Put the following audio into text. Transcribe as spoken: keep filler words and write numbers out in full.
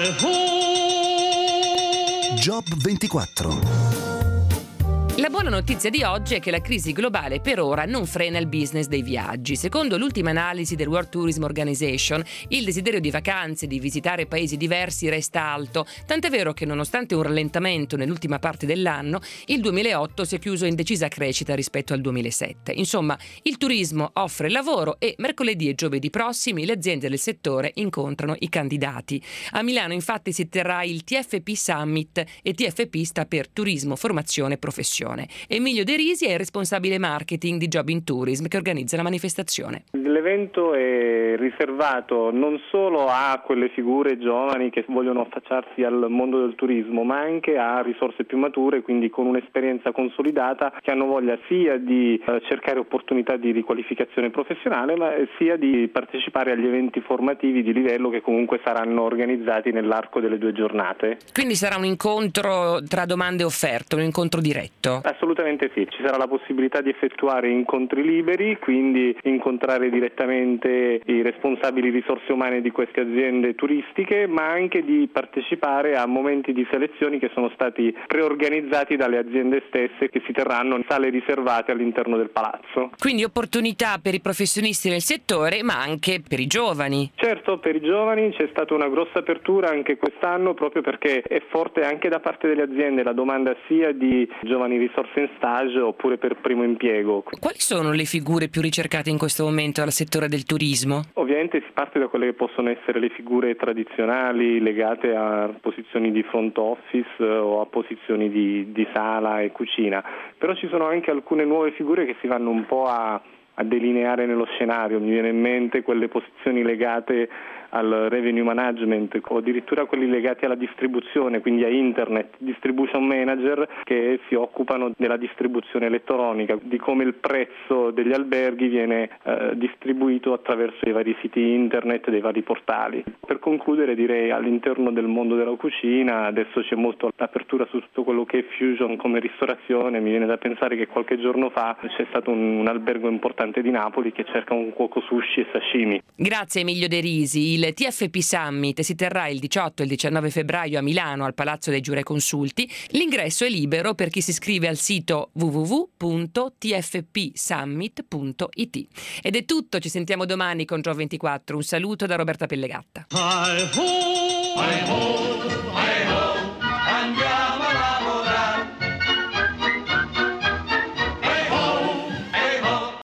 Job ventiquattro. La buona notizia di oggi è che la crisi globale per ora non frena il business dei viaggi. Secondo l'ultima analisi del World Tourism Organization, il desiderio di vacanze e di visitare paesi diversi resta alto, tant'è vero che nonostante un rallentamento nell'ultima parte dell'anno, il duemilaotto si è chiuso in decisa crescita rispetto al duemilasette. Insomma, il turismo offre lavoro e mercoledì e giovedì prossimi le aziende del settore incontrano i candidati. A Milano infatti si terrà il T F P Summit e T F P sta per Turismo, Formazione e Professione. Emilio De Risi è il responsabile marketing di Job in Tourism che organizza la manifestazione. L'evento è riservato non solo a quelle figure giovani che vogliono affacciarsi al mondo del turismo, ma anche a risorse più mature, quindi con un'esperienza consolidata, che hanno voglia sia di eh, cercare opportunità di riqualificazione professionale, ma sia di partecipare agli eventi formativi di livello che comunque saranno organizzati nell'arco delle due giornate. Quindi sarà un incontro tra domande e offerte, un incontro diretto? Assolutamente sì, ci sarà la possibilità di effettuare incontri liberi, quindi incontrare direttamente i responsabili risorse umane di queste aziende turistiche, ma anche di partecipare a momenti di selezioni che sono stati preorganizzati dalle aziende stesse, che si terranno in sale riservate all'interno del palazzo. Quindi opportunità per i professionisti del settore, ma anche per i giovani. Certo, per i giovani c'è stata una grossa apertura anche quest'anno, proprio perché è forte anche da parte delle aziende la domanda sia di giovani risorse in stage oppure per primo impiego. Quali sono le figure più ricercate in questo momento al settore del turismo? Ovviamente si parte da quelle che possono essere le figure tradizionali legate a posizioni di front office o a posizioni di, di sala e cucina, però ci sono anche alcune nuove figure che si vanno un po' a, a delineare nello scenario. Mi viene in mente quelle posizioni legate al revenue management o addirittura quelli legati alla distribuzione, quindi a internet, distribution manager, che si occupano della distribuzione elettronica, di come il prezzo degli alberghi viene eh, distribuito attraverso i vari siti internet, dei vari portali. Per concludere, direi all'interno del mondo della cucina adesso c'è molto apertura su tutto quello che è fusion come ristorazione. Mi viene da pensare che qualche giorno fa c'è stato un, un albergo importante di Napoli che cerca un cuoco sushi e sashimi. Grazie Emilio De Risi. Il T F P Summit si terrà il diciotto e il diciannove febbraio a Milano al Palazzo dei Giureconsulti. L'ingresso è libero per chi si iscrive al sito w w w punto t f p summit punto i t. Ed è tutto, ci sentiamo domani con Job ventiquattro. Un saluto da Roberta Pellegatta. Hi ho, hi ho, hi ho.